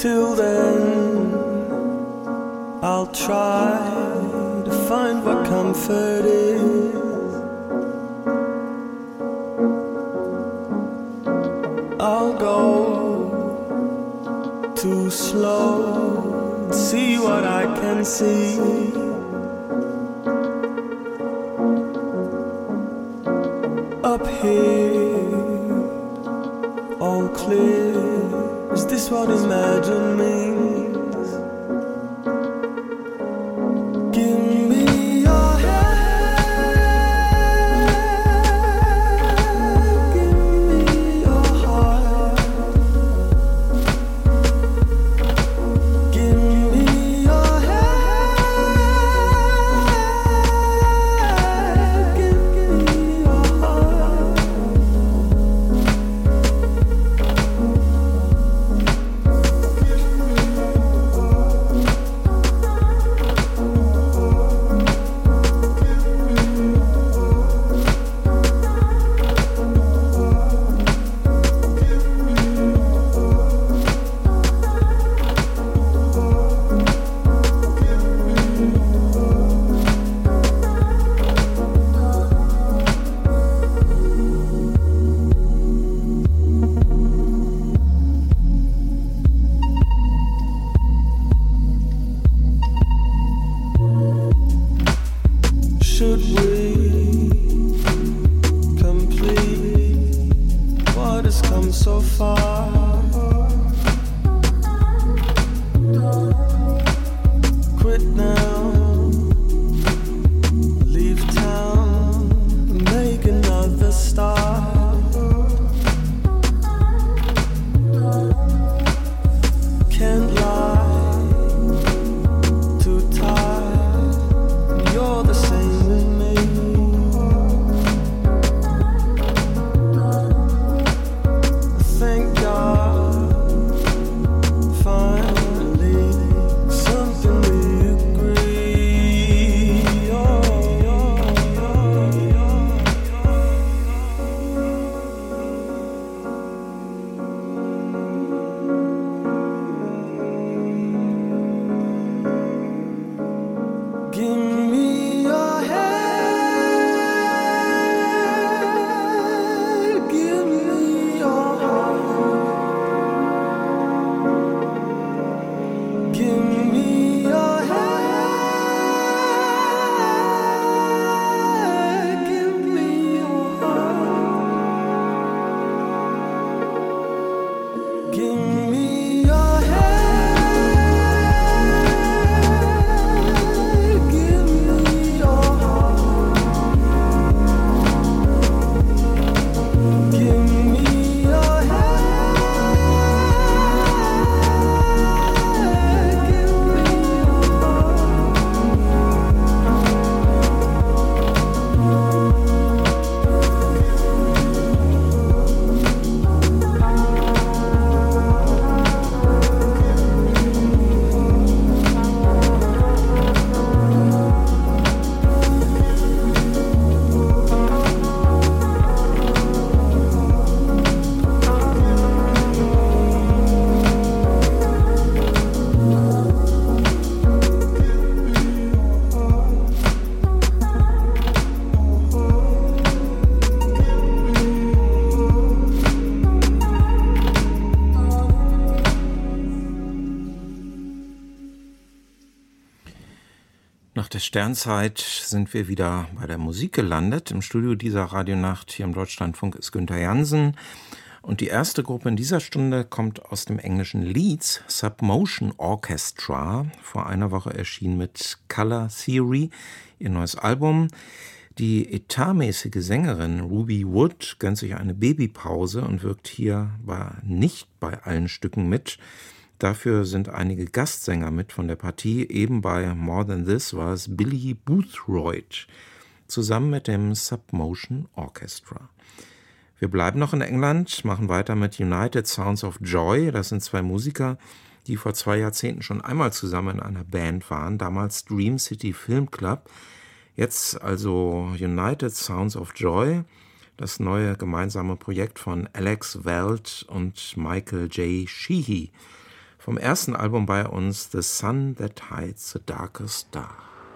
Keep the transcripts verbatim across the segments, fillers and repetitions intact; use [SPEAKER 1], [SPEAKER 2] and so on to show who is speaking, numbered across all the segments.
[SPEAKER 1] Till then, I'll try to find what comfort is. I'll go too slow, see what I can see. Up here, all clear. Is this what imagine means? Give me your hand, give me your heart, give me your hand, give me your heart. Should we complete what has come so far? Quit now, leave town, make another start. Can't lie, too tired, you're the same with me. Thank God, finally, something we agree. Oh, oh, oh, give me your hand, give me your heart, give me your hand, give me your heart, give me your hand, give me your heart, give me your hand, give me
[SPEAKER 2] Nach der Sternzeit sind wir wieder bei der Musik gelandet. Im Studio dieser Radionacht hier im Deutschlandfunk ist Günther Jansen. Und die erste Gruppe in dieser Stunde kommt aus dem englischen Leeds, Submotion Orchestra. Vor einer Woche erschien mit Color Theory ihr neues Album. Die etatmäßige Sängerin Ruby Wood gönnt sich eine Babypause und wirkt hier bei, nicht bei allen Stücken mit. Dafür sind einige Gastsänger mit von der Partie. Eben bei More Than This war es Billy Boothroyd, zusammen mit dem Submotion Orchestra. Wir bleiben noch in England, machen weiter mit United Sounds of Joy. Das sind zwei Musiker, die vor zwei Jahrzehnten schon einmal zusammen in einer Band waren, damals Dream City Film Club. Jetzt also United Sounds of Joy, das neue gemeinsame Projekt von Alex Weld und Michael J. Sheehy. vom ersten Album bei uns, The Sun That Hides the Darker Star.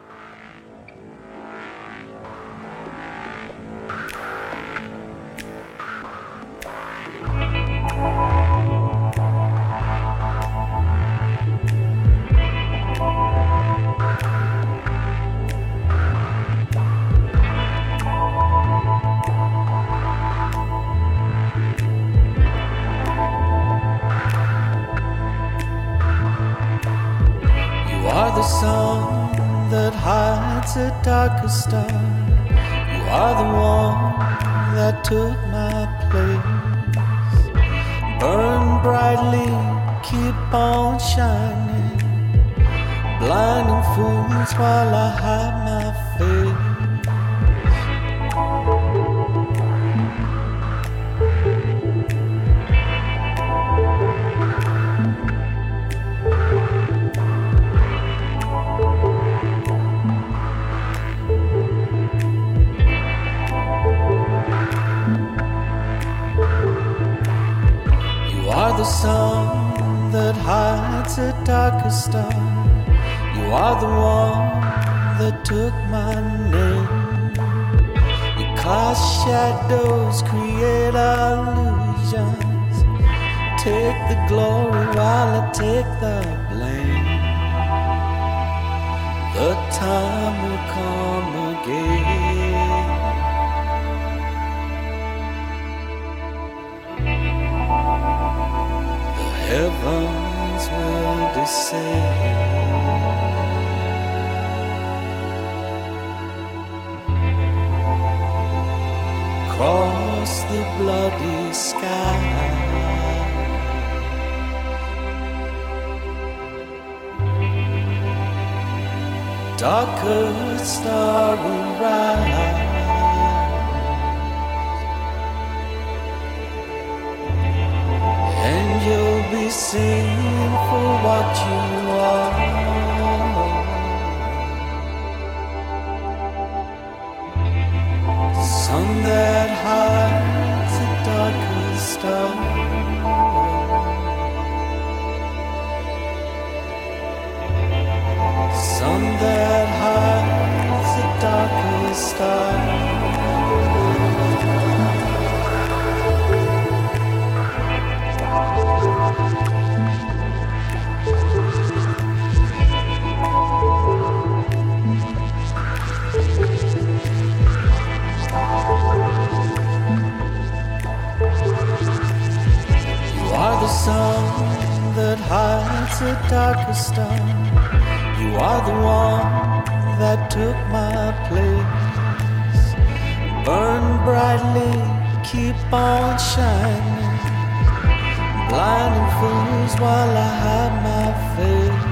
[SPEAKER 1] A darker star, you are the one that took my place. Burn brightly, keep on shining, blinding fools while I hide my face. The sun that hides a darker star, you are the one that took my name. You cast shadows, create illusions, take the glory while I take the blame. The time will come again. Heavens will descend. Across the bloody sky, darker star will rise. You'll be seen for what you are. Sun that hides the darkest star. Sun that hides the darkest star. The sun that hides the darkest star, you are the one that took my place. Burn brightly, keep on shining, blinding fools while I hide my face.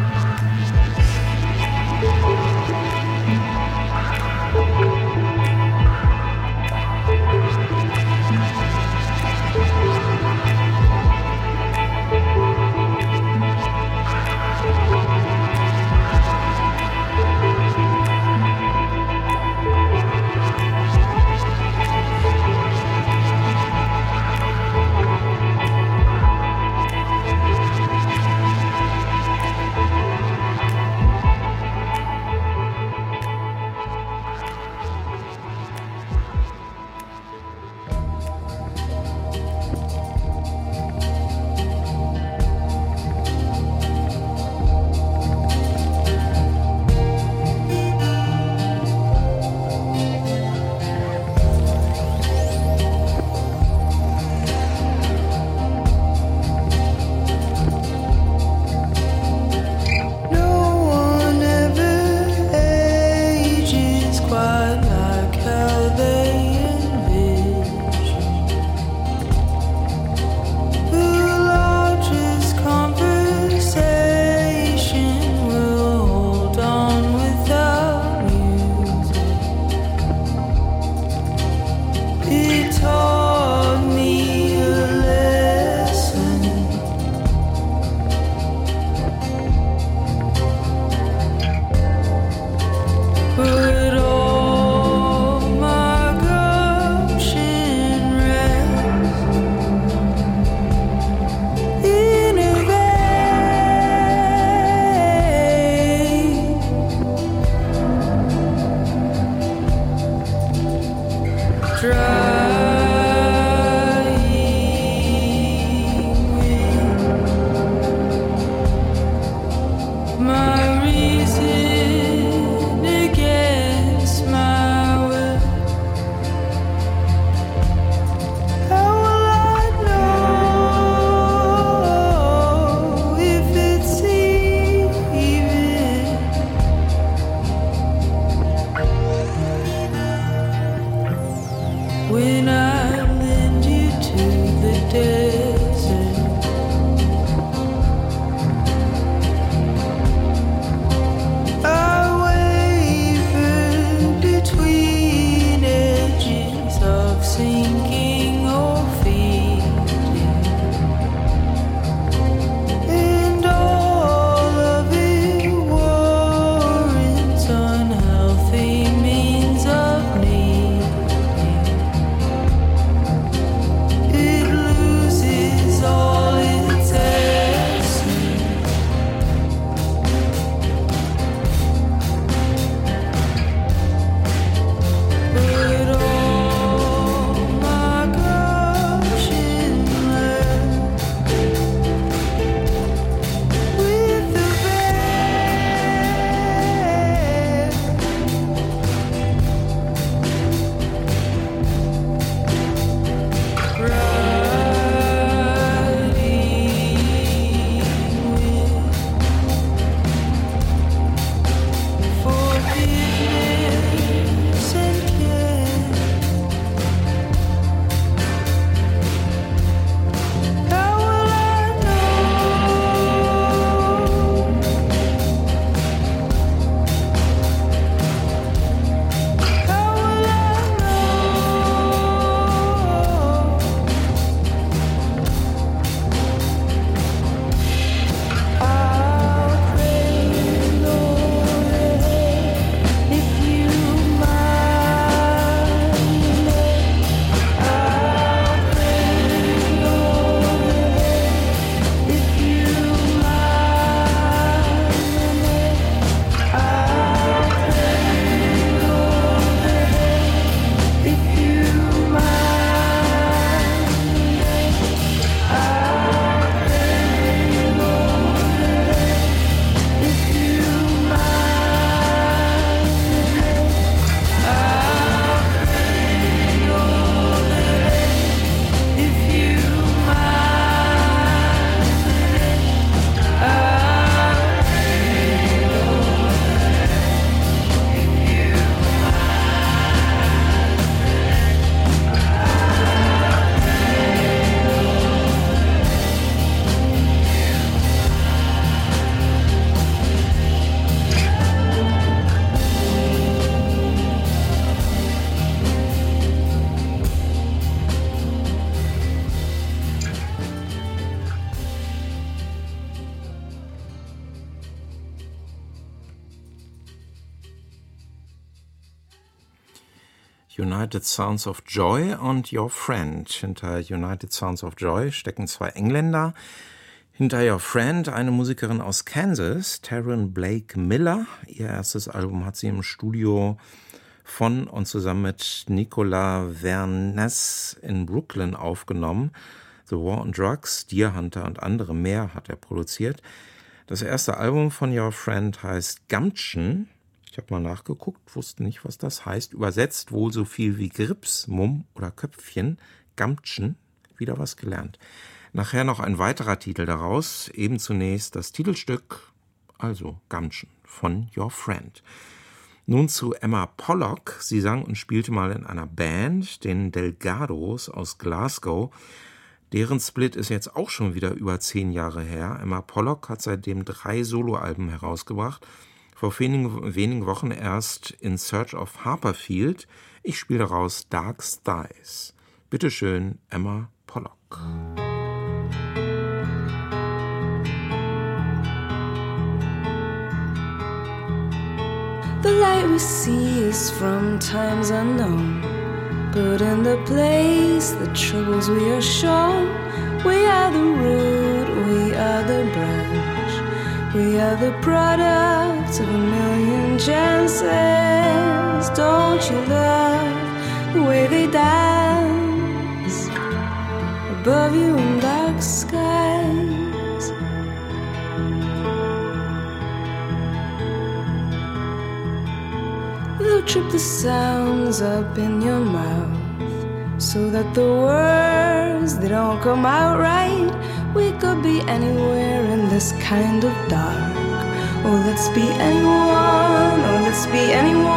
[SPEAKER 2] United Sounds of Joy und Your Friend. Hinter United Sounds of Joy stecken zwei Engländer. Hinter Your Friend eine Musikerin aus Kansas, Taryn Blake Miller. Ihr erstes Album hat sie im Studio von und zusammen mit Nicolas Vernès in Brooklyn aufgenommen. The War on Drugs, Deer Hunter und andere mehr hat er produziert. Das erste Album von Your Friend heißt Gumption. Ich habe mal nachgeguckt, wusste nicht, was das heißt. Übersetzt wohl so viel wie Grips, Mumm oder Köpfchen. Gumption, wieder was gelernt. Nachher noch ein weiterer Titel daraus, eben zunächst das Titelstück, also Gumption von Your Friend. Nun zu Emma Pollock. Sie sang und spielte mal in einer Band, den Delgados aus Glasgow. Deren Split ist jetzt auch schon wieder über zehn Jahre her. Emma Pollock hat seitdem drei Soloalben herausgebracht. Vor wenigen, wenigen Wochen erst In Search of Harperfield. Ich spiele daraus Dark Skies. Bitteschön, Emma Pollock.
[SPEAKER 3] The light we see is from times unknown, but in the place, the troubles we are shown. We are the root, we are the branch. We are the products of a million chances. Don't you love the way they dance above you in dark skies? They'll trip the sounds up in your mouth so that the words, they don't come out right. We could be anywhere in this kind of dark. Oh, let's be anyone, oh, let's be anyone.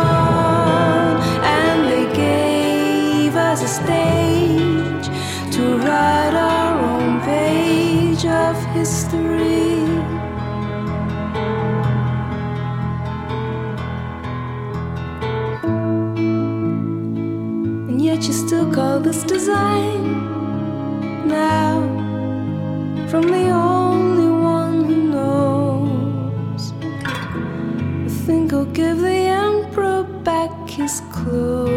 [SPEAKER 3] And they gave us a stage to write our own page of history. And yet you still call this design now. From the only one who knows, I think I'll give the emperor back his clothes.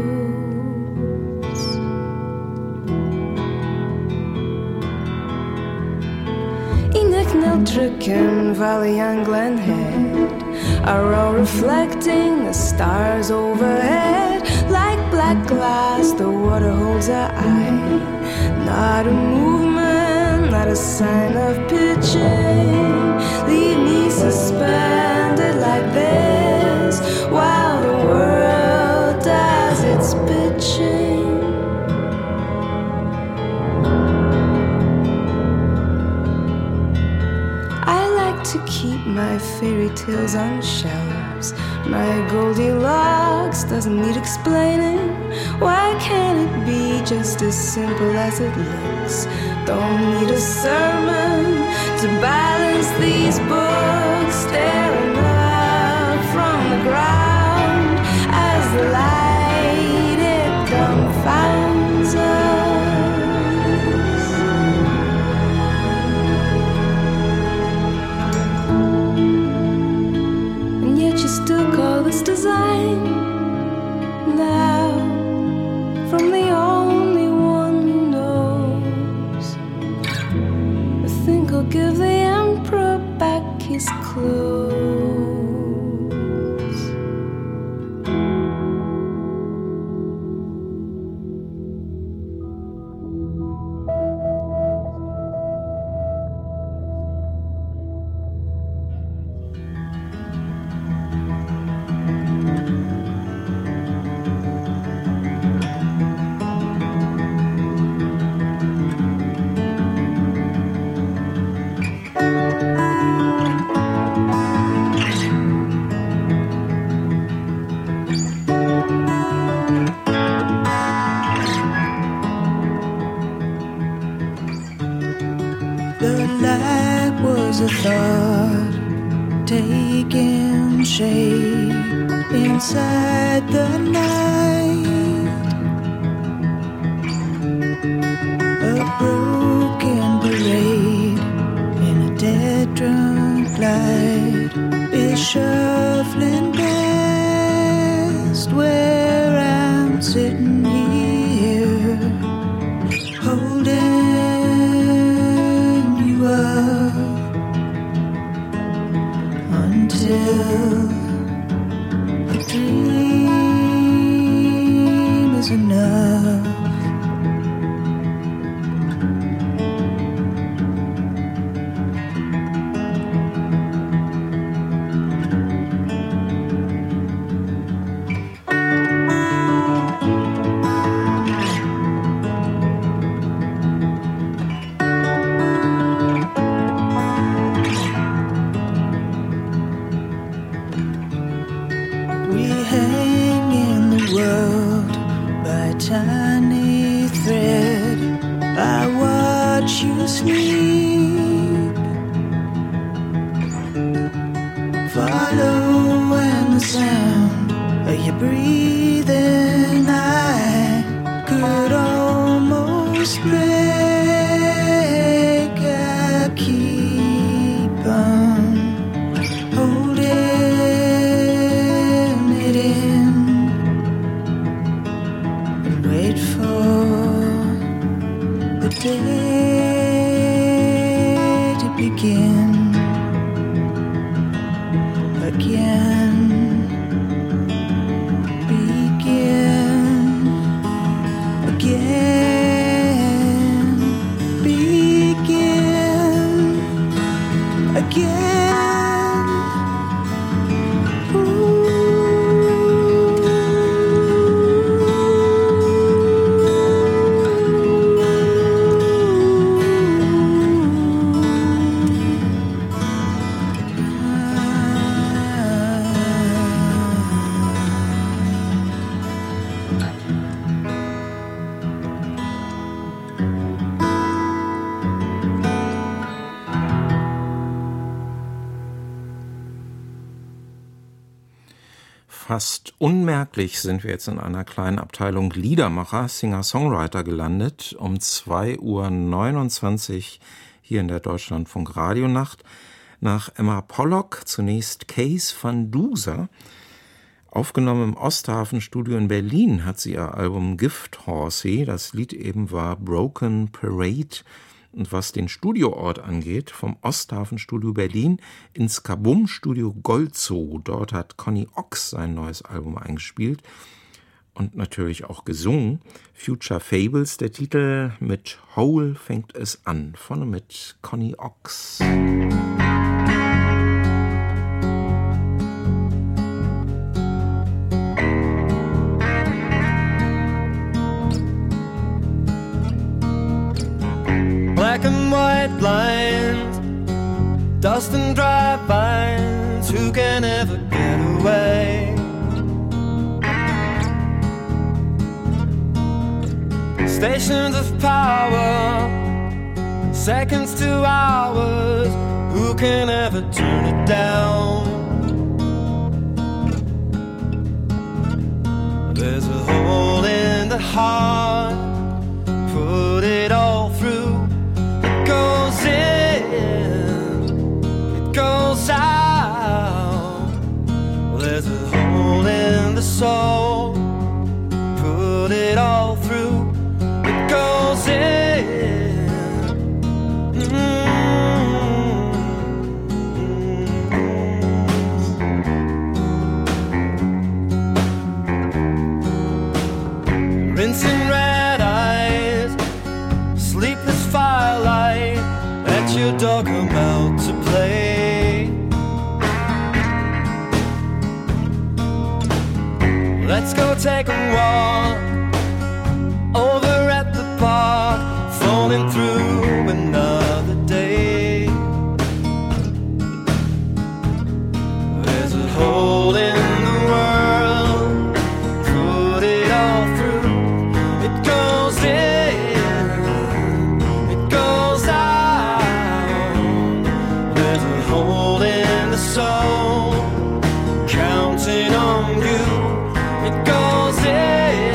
[SPEAKER 3] Enoch, Neldrick, and Valley and Glenhead are all reflecting the stars overhead. Like black glass, the water holds our eye. Not a movement, not a sign of pitching. Leave me suspended like this while the world does its pitching. I like to keep my fairy tales on shelves. My Goldilocks doesn't need explaining. Why can't it be just as simple as it looks? Don't need a sermon to balance these books. Staring up from the ground as the light, it confounds us. And yet you still call this design now. From the only one who knows, I think I'll give the emperor back his clothes.
[SPEAKER 1] A thought taking shape inside the night. A broken parade in a dead drunk light is shuffling past where I'm let you sleep. Follow when the sound of your breathing I could almost break. I keep on holding it in and wait for the day to begin again. Begin again. Begin again. Ooh.
[SPEAKER 2] Fast unmerklich sind wir jetzt in einer kleinen Abteilung Liedermacher, Singer-Songwriter gelandet. Um zwei Uhr neunundzwanzig hier in der Deutschlandfunk Radionacht. Nach Emma Pollock zunächst Kees van Duzer. Aufgenommen im Osthafenstudio in Berlin hat sie ihr Album Gift Horsey. Das Lied eben war Broken Parade. Und was den Studioort angeht, vom Osthafenstudio Berlin ins Kabum-Studio Golzow. Dort hat Conny Ox sein neues Album eingespielt und natürlich auch gesungen. Future Fables, der Titel, mit Hole fängt es an. Vorne mit Conny Ox.
[SPEAKER 1] Black and white blinds, dust and dry vines, who can ever get away? Stations of power, seconds to hours, who can ever turn it down? There's a hole in the heart, put it all through. Goes in, it goes out. There's a hole in the soul, put it all through. It goes in. Mm-hmm. Rinsing red eyes, sleepless firelight. Let your dog come out to play. Let's go take a walk over at the park, falling through another day. There's a hole in the world, put it all through. It goes in, it goes out. There's a hole in the soul, counting on you. It goes in.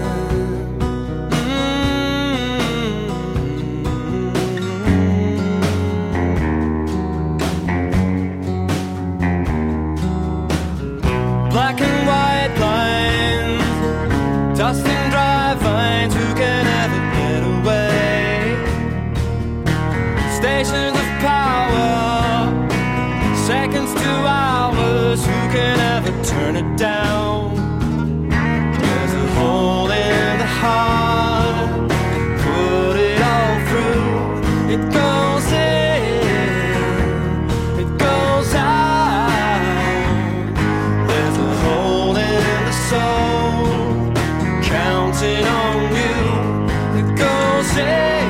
[SPEAKER 1] Mm-hmm. Black and white lines, dust and dry vines, who can ever get away? Stations of power, seconds to hours, who can ever turn it down? There's a hole in the heart, put it all through. It goes in, it goes out. There's a hole in the soul, counting on you. It goes in.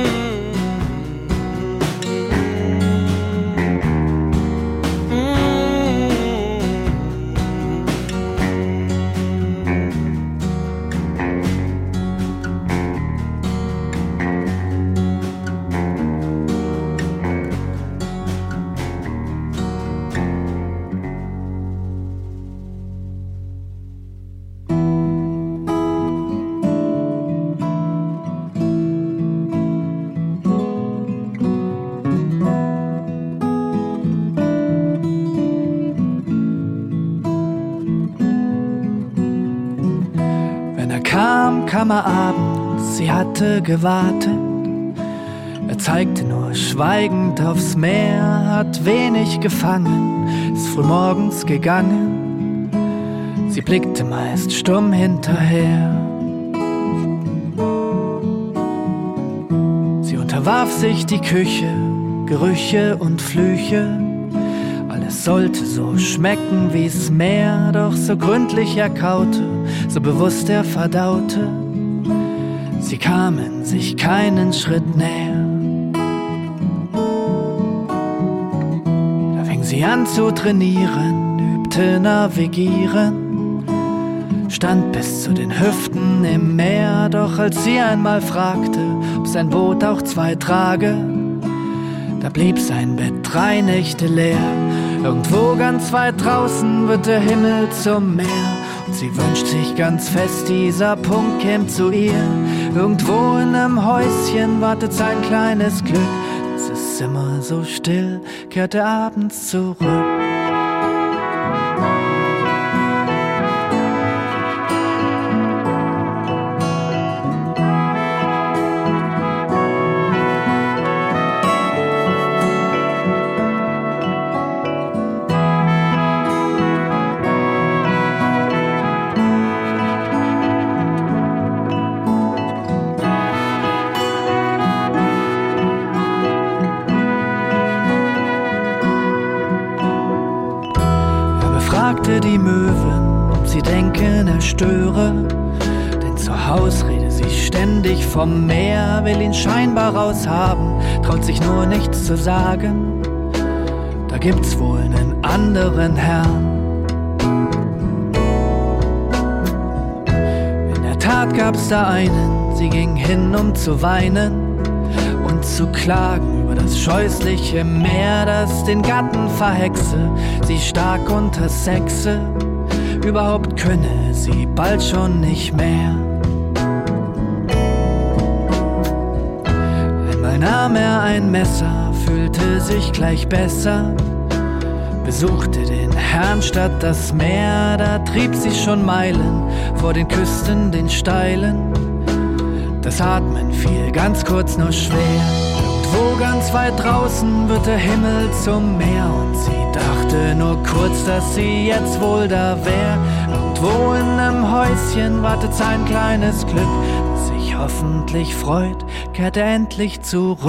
[SPEAKER 1] Mm-hmm.
[SPEAKER 4] einsamer Abend, sie hatte gewartet. Er zeigte nur schweigend aufs Meer, hat wenig gefangen, ist frühmorgens gegangen. Sie blickte meist stumm hinterher. Sie unterwarf sich die Küche, Gerüche und Flüche. Alles sollte so schmecken wie's Meer, doch so gründlich er kaute, so bewusst er verdaute. Sie kamen sich keinen Schritt näher. Da fing sie an zu trainieren, übte navigieren, stand bis zu den Hüften im Meer. Doch als sie einmal fragte, ob sein Boot auch zwei trage, da blieb sein Bett drei Nächte leer. Irgendwo ganz weit draußen wird der Himmel zum Meer. Und sie wünscht sich ganz fest, dieser Punkt käme zu ihr. Irgendwo in einem Häuschen wartet sein kleines Glück. Es ist immer so still, kehrt er abends zurück. Die Möwen, ob sie denken, er störe, denn zur Hausrede sie ständig vom Meer, will ihn scheinbar raushaben, traut sich nur nichts zu sagen. Da gibt's wohl einen anderen Herrn. In der Tat gab's da einen, sie ging hin, um zu weinen und zu klagen über das scheußliche Meer, das den Gatten verhexe, sie stark unter Sexe, überhaupt könne sie bald schon nicht mehr. Einmal nahm er ein Messer, fühlte sich gleich besser, besuchte den Herrn statt das Meer, da trieb sie schon Meilen vor den Küsten, den Steilen. Das Atmen fiel ganz kurz nur schwer. Irgendwo ganz weit draußen wird der Himmel zum Meer und sie dachte nur kurz, dass sie jetzt wohl da wär. Irgendwo in einem Häuschen wartet sein kleines Glück, das sich hoffentlich freut, kehrt er endlich zurück.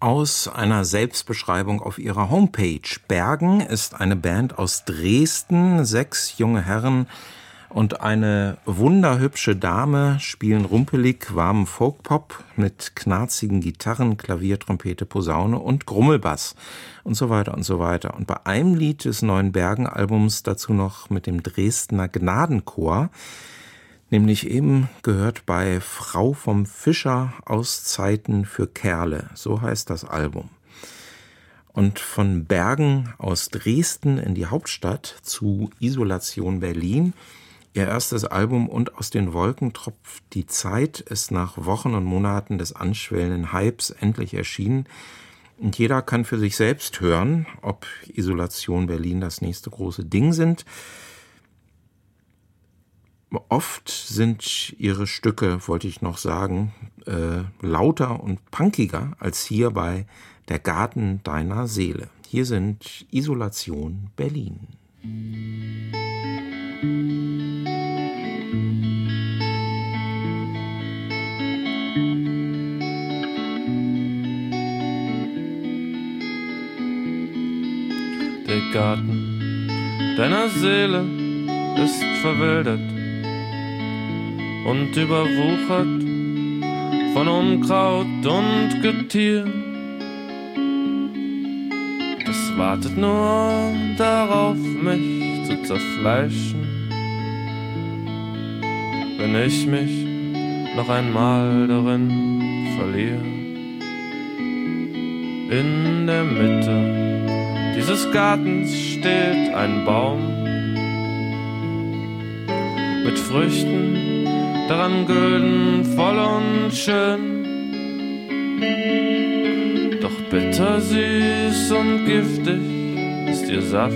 [SPEAKER 2] aus einer Selbstbeschreibung auf ihrer Homepage. Bergen ist eine Band aus Dresden. Sechs junge Herren und eine wunderhübsche Dame spielen rumpelig warmen Folkpop mit knarzigen Gitarren, Klavier, Trompete, Posaune und Grummelbass und so weiter und so weiter. Und bei einem Lied des neuen Bergen-Albums dazu noch mit dem Dresdner Gnadenchor, nämlich eben gehört bei Frau vom Fischer aus Zeiten für Kerle. So heißt das Album. Und von Bergen aus Dresden in die Hauptstadt zu Isolation Berlin. Ihr erstes Album Und aus den Wolken tropft die Zeit ist nach Wochen und Monaten des anschwellenden Hypes endlich erschienen. Und jeder kann für sich selbst hören, ob Isolation Berlin das nächste große Ding sind. Oft sind ihre Stücke, wollte ich noch sagen, äh, lauter und punkiger als hier bei Der Garten deiner Seele. Hier sind Isolation Berlin.
[SPEAKER 5] Der Garten deiner Seele ist verwildert und überwuchert von Unkraut und Getier. Das wartet nur darauf, mich zu zerfleischen, wenn ich mich noch einmal darin verliere. In der Mitte dieses Gartens steht ein Baum mit Früchten, daran gülden, voll und schön, doch bitter, süß und giftig ist ihr Saft.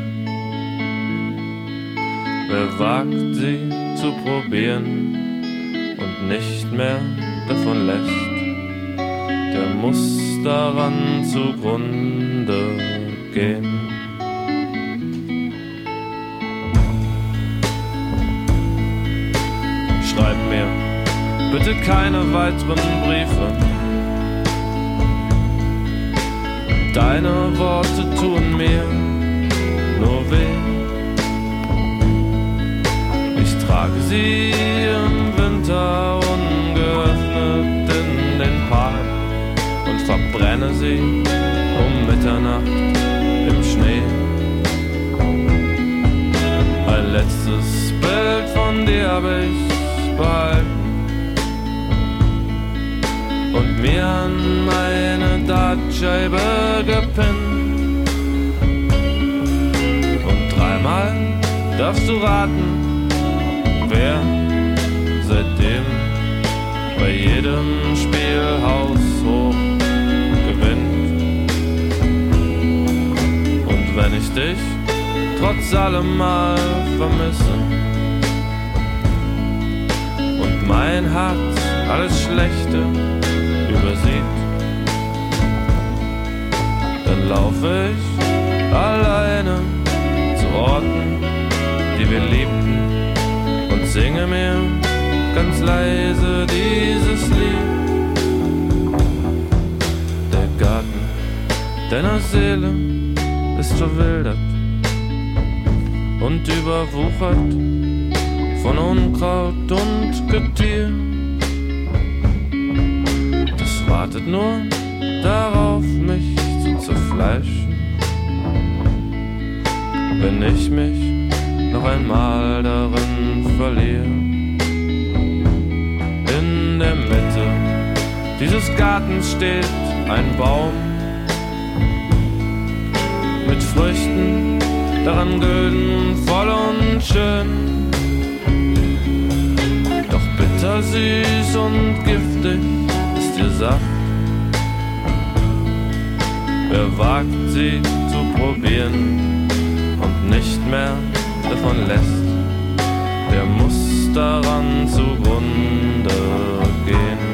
[SPEAKER 5] Wer wagt sie zu probieren und nicht mehr davon lässt, der muss daran zugrunde gehen. Schreib mir bitte keine weiteren Briefe. Deine Worte tun mir nur weh. Ich trage sie im Winter ungeöffnet in den Park und verbrenne sie um Mitternacht im Schnee. Ein letztes Bild von dir hab ich behalten und mir an meine Dartscheibe gepinnt. Und dreimal darfst du raten, wer seitdem bei jedem Spiel haushoch gewinnt. Und wenn ich dich trotz allem mal vermisse und mein Herz alles Schlechte übersieht, dann laufe ich alleine zu Orten, die wir liebten, und singe mir ganz leise dieses Lied. Der Garten deiner Seele ist verwildert und überwuchert von Unkraut und Getier. Das wartet nur darauf, mich zu zerfleischen, wenn ich mich noch einmal darin verliere. In der Mitte dieses Gartens steht ein Baum mit Früchten, daran gülden, voll und schön, doch bitter, süß und giftig ist ihr Saft. Wer wagt sie zu probieren und nicht mehr davon lässt, der muss daran zugrunde gehen.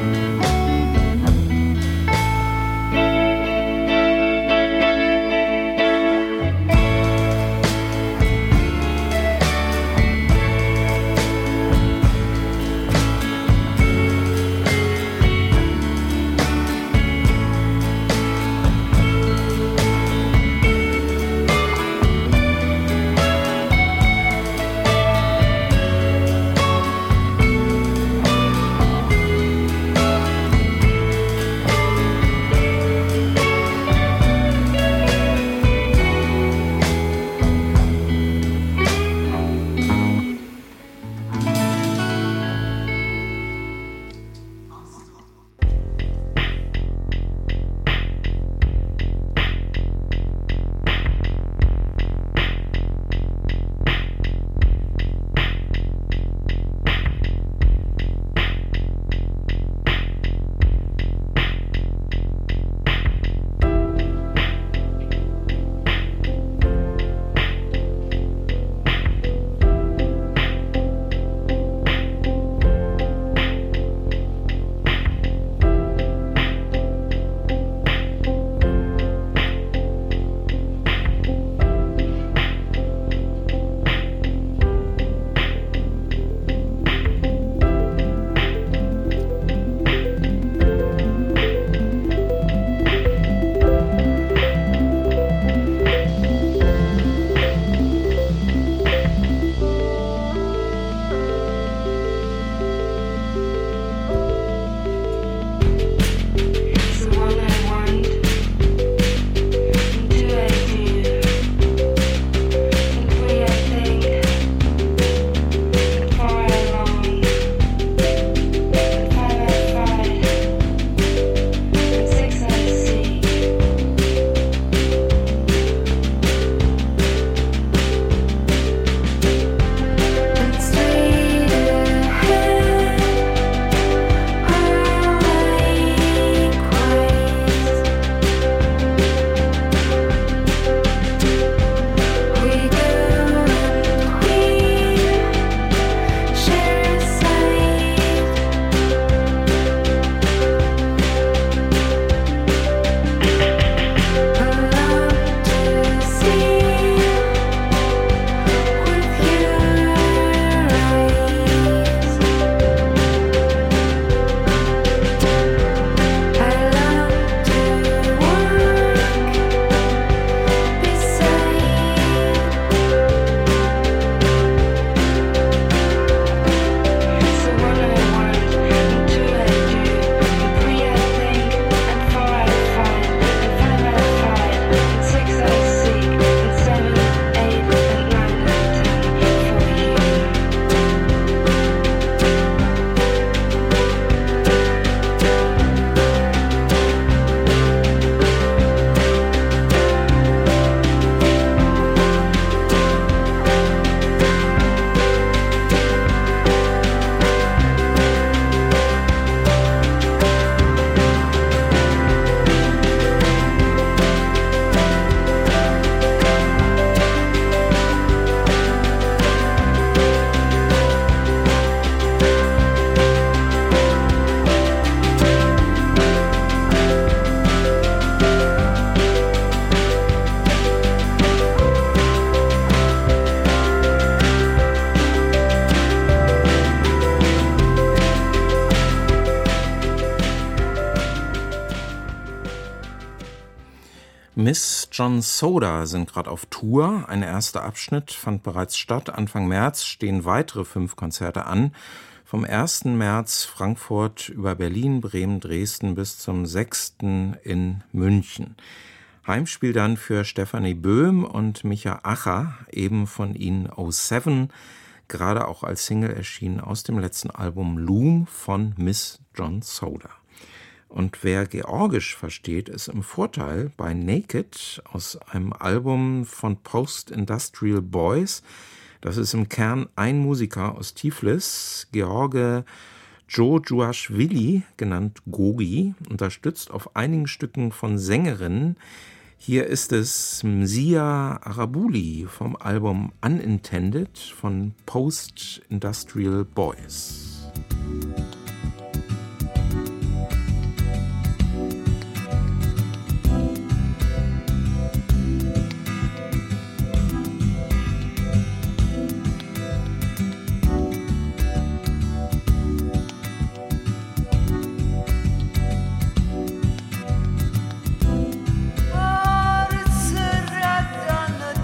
[SPEAKER 2] Miss John Soda sind gerade auf Tour. Ein erster Abschnitt fand bereits statt. Anfang März stehen weitere fünf Konzerte an. Vom ersten März Frankfurt über Berlin, Bremen, Dresden bis zum sechsten in München. Heimspiel dann für Stefanie Böhm und Micha Acher, eben von ihnen oh seven, gerade auch als Single erschienen aus dem letzten Album Loom von Miss John Soda. Und wer Georgisch versteht, ist im Vorteil bei Naked aus einem Album von Post-Industrial Boys. Das ist im Kern ein Musiker aus Tiflis, George Djojuashvili, genannt Gogi, unterstützt auf einigen Stücken von Sängerinnen. Hier ist es Mzia Arabuli vom Album Unintended von Post-Industrial Boys.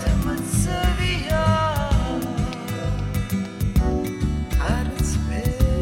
[SPEAKER 1] It's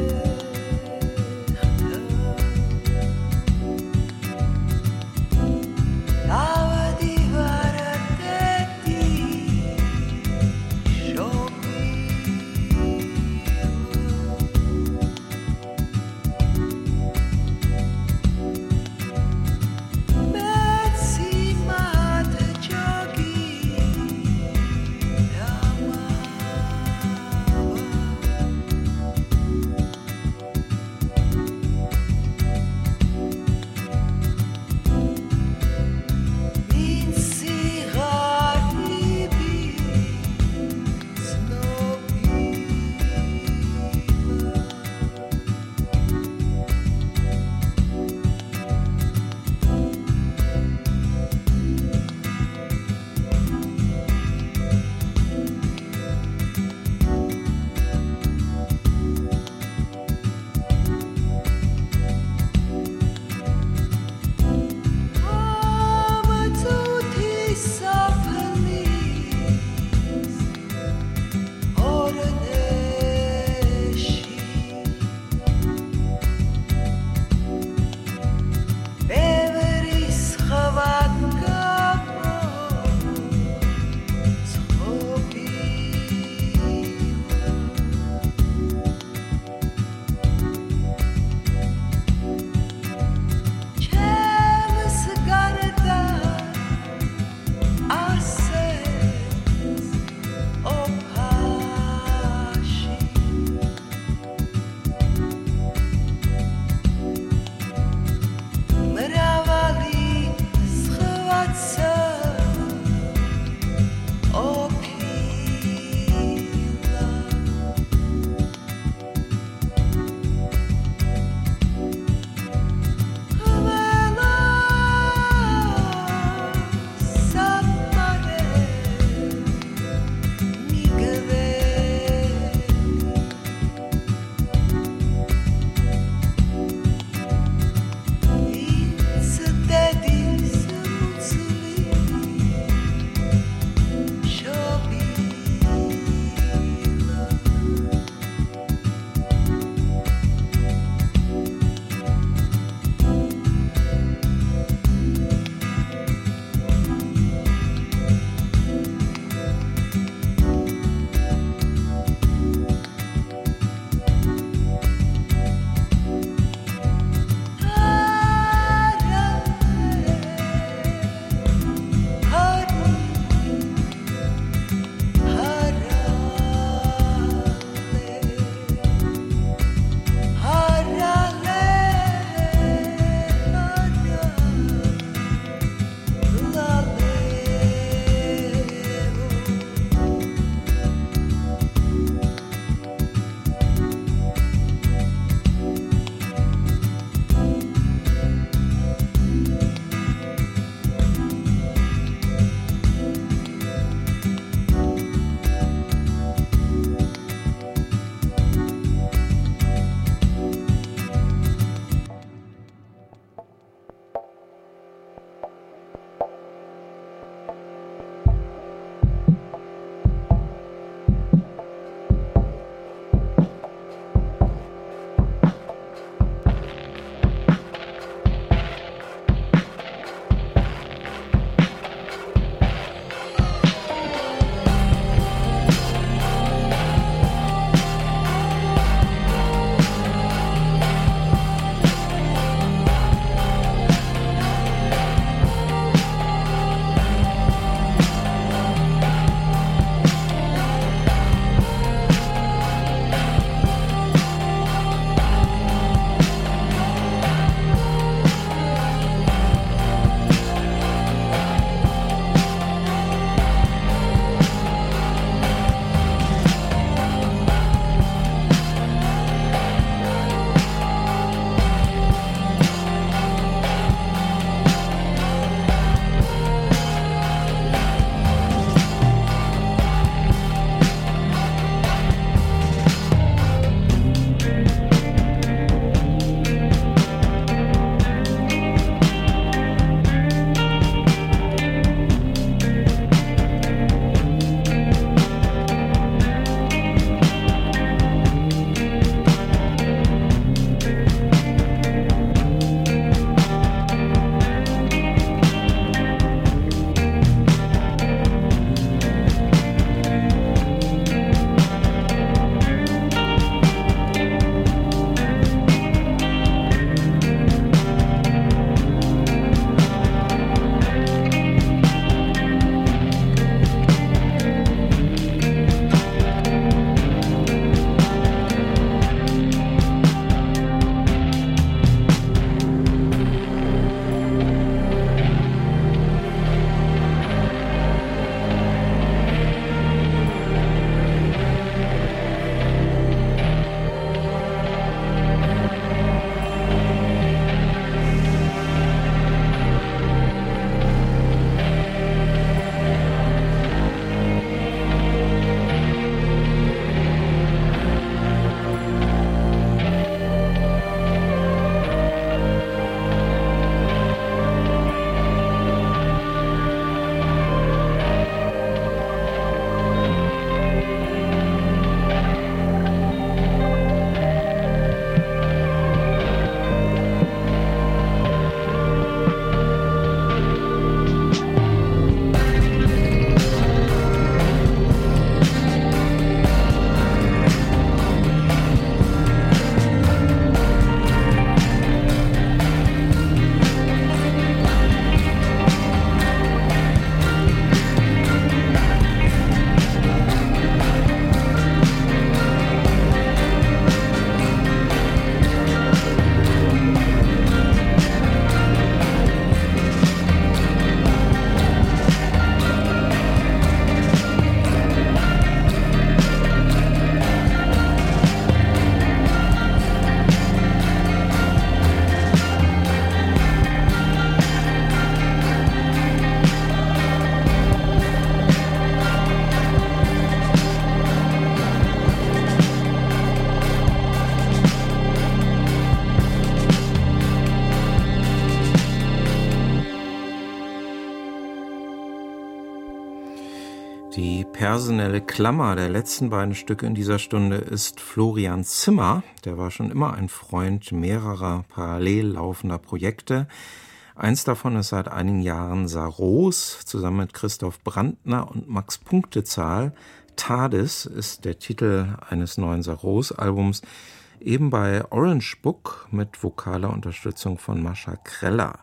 [SPEAKER 2] Die personelle Klammer der letzten beiden Stücke in dieser Stunde ist Florian Zimmer. Der war schon immer ein Freund mehrerer parallel laufender Projekte. Eins davon ist seit einigen Jahren Saros, zusammen mit Christoph Brandner und Max Punktezahl. TARDIS ist der Titel eines neuen Saros-Albums, eben bei Orange Book mit vokaler Unterstützung von Mascha Kreller.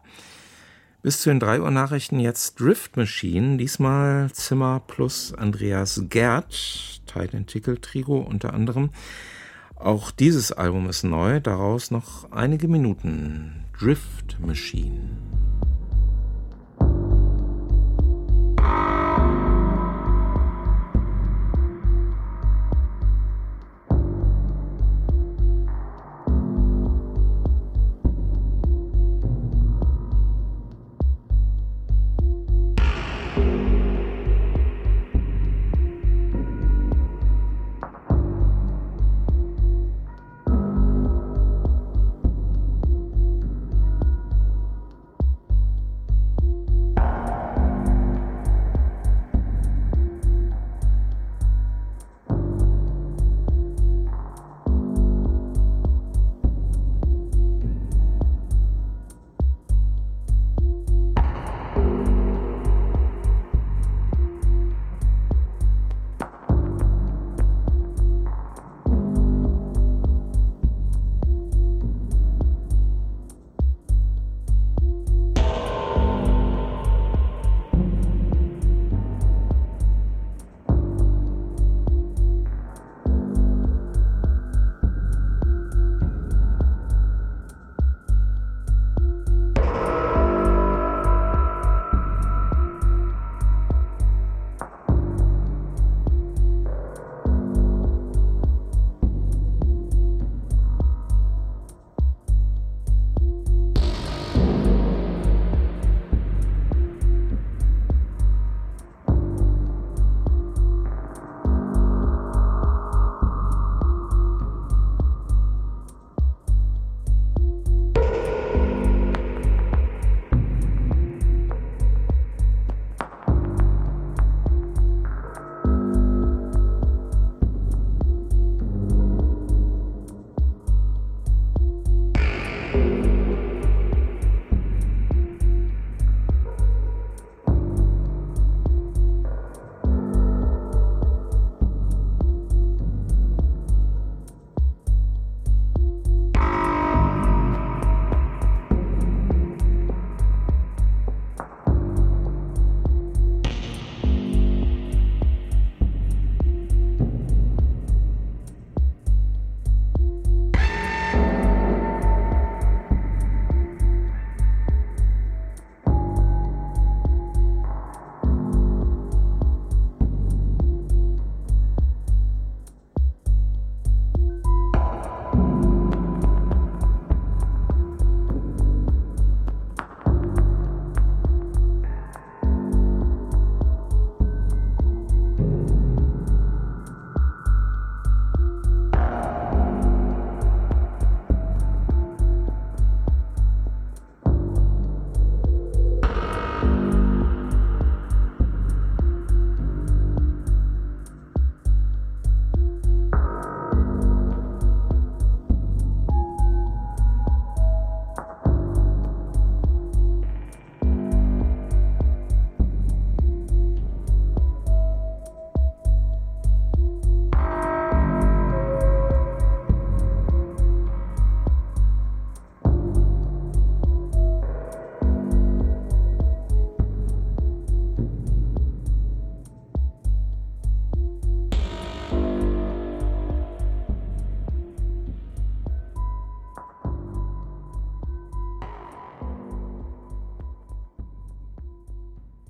[SPEAKER 2] Bis zu den drei Uhr Nachrichten jetzt Drift Machine, diesmal Zimmer plus Andreas Gerd, Teil den Titel-Trio unter anderem. Auch dieses Album ist neu, daraus noch einige Minuten. Drift Machine.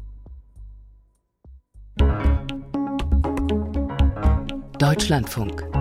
[SPEAKER 6] Deutschlandfunk